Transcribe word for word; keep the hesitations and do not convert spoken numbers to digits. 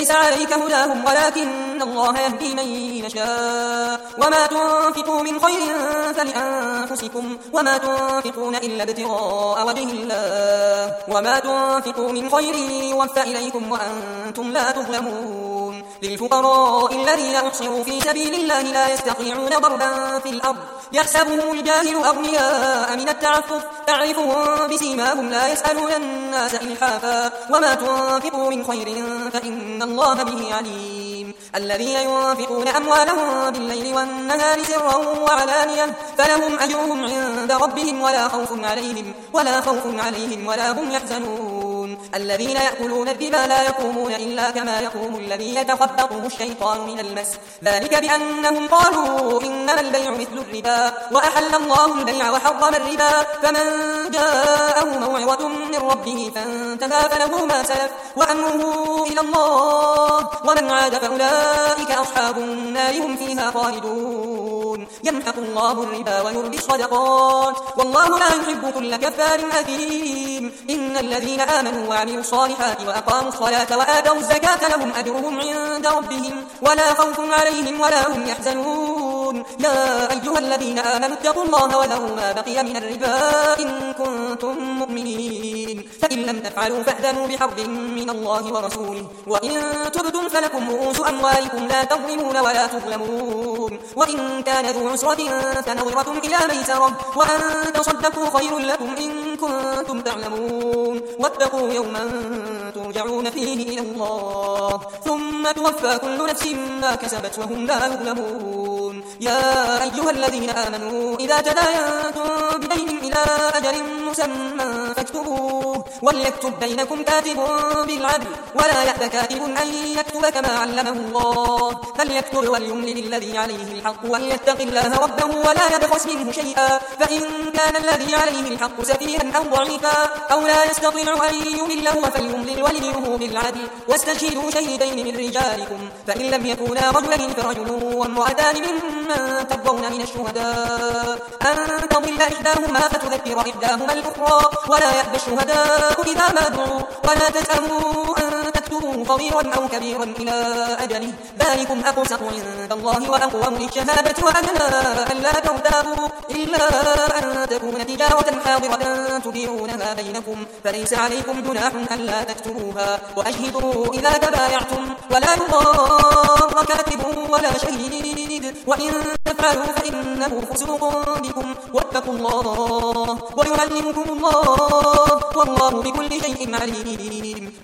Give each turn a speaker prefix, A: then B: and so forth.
A: ليس عليك هداهم ولكن الله يهدي من يشاء وما تنفقوا من خير فلأنفسكم وما تنفقون إلا ابتغاء وجه الله وما تنفقوا من خير يوفى إليكم وأنتم لا تظلمون للفقراء الذين أحصروا في سبيل الله لا يستطيعون ضربا في الأرض يحسبهم الجاهل أغنياء من التعفف تعرفهم بسيماهم لا يسألون الناس إلحافا وما تنفقوا من خير فإن الله به عليم الذين ينفقون أموالهم بالليل والنهار سرا وعلانية فلهم أجرهم عند ربهم ولا خوف عليهم ولا خوف عليهم ولا هم يحزنون الذين يأكلون الربا لا يقومون إلا كما يقوم الذي يتخبطه الشيطان من المس ذلك بأنهم قالوا إنما البيع مثل الربا وأحل الله البيع وحرم الربا فمن جاءه موعظة من ربه فانتهى فله ما سلف وأمره إلى الله ومن عاد فأولئك أصحاب النار هم فيها خالدون يمحق الله الربا ويربي الصدقات والله لا يحب كل كفار أثيم إن الذين آمنوا وعملوا الصالحات وأقاموا الصلاة وآتوا الزكاة لهم أجرهم عند ربهم ولا خوف عليهم ولا هم يحزنون يا أيها الذين آمنوا اتقوا الله وذروا ما بقي من الربا إن كنتم مؤمنين فإن لم تفعلوا فأذنوا بحرب من الله ورسوله وإن تبتم فلكم رؤوس أموالكم لا تظلمون ولا تظلمون وإن كان ذو عسرة فنظرة إلى ميسرة وأن تصدقوا خير لكم إن كنتم تعلمون واتقوا يوما ترجعون فيه إلى الله ثم توفى كل نفس ما كسبت وهم لا يظلمون يا أيها الذين آمنوا إذا تداينتم بدين إلى أجل مسمى فاكتبوه وليكتب بينكم كاتب بالعدل ولا يأب كاتب أن يكتب كما علمه الله فليكتب وليملل الذي عليه الحق وليتق الله ربه ولا يبخس منه شيئا فإن كان الذي عليه الحق سفيها أو ضعيفا أو لا يستطيع أن يمل هو فليملل وليه بالعدل واستشهدوا شهيدين من رجالكم فإن لم يكونا رجلين فرجل وامرأتان ممن ترضون من الشهداء أن تضل إحداهما فتذكر إحداهما الأخرى ولا يأبى الشهداء إذا ما دعوا ولا تسأموا أن تكتبوه صغيرا أو كبيرا إلى أجله ذلكم أقسط عند الله وأقوم للشهادة وأدنى ألا ترتابوا إلا أن تكون تجارة حاضرة تديرونها بينكم فليس عليكم جناح ألا تكتبوها وأشهدوا إذا تبايعتم ولا يضار كاتب ولا شهيد وإن تفعلوا فإنه فسوق بكم واتقوا الله ويعلمكم الله والله بكل شيء عليم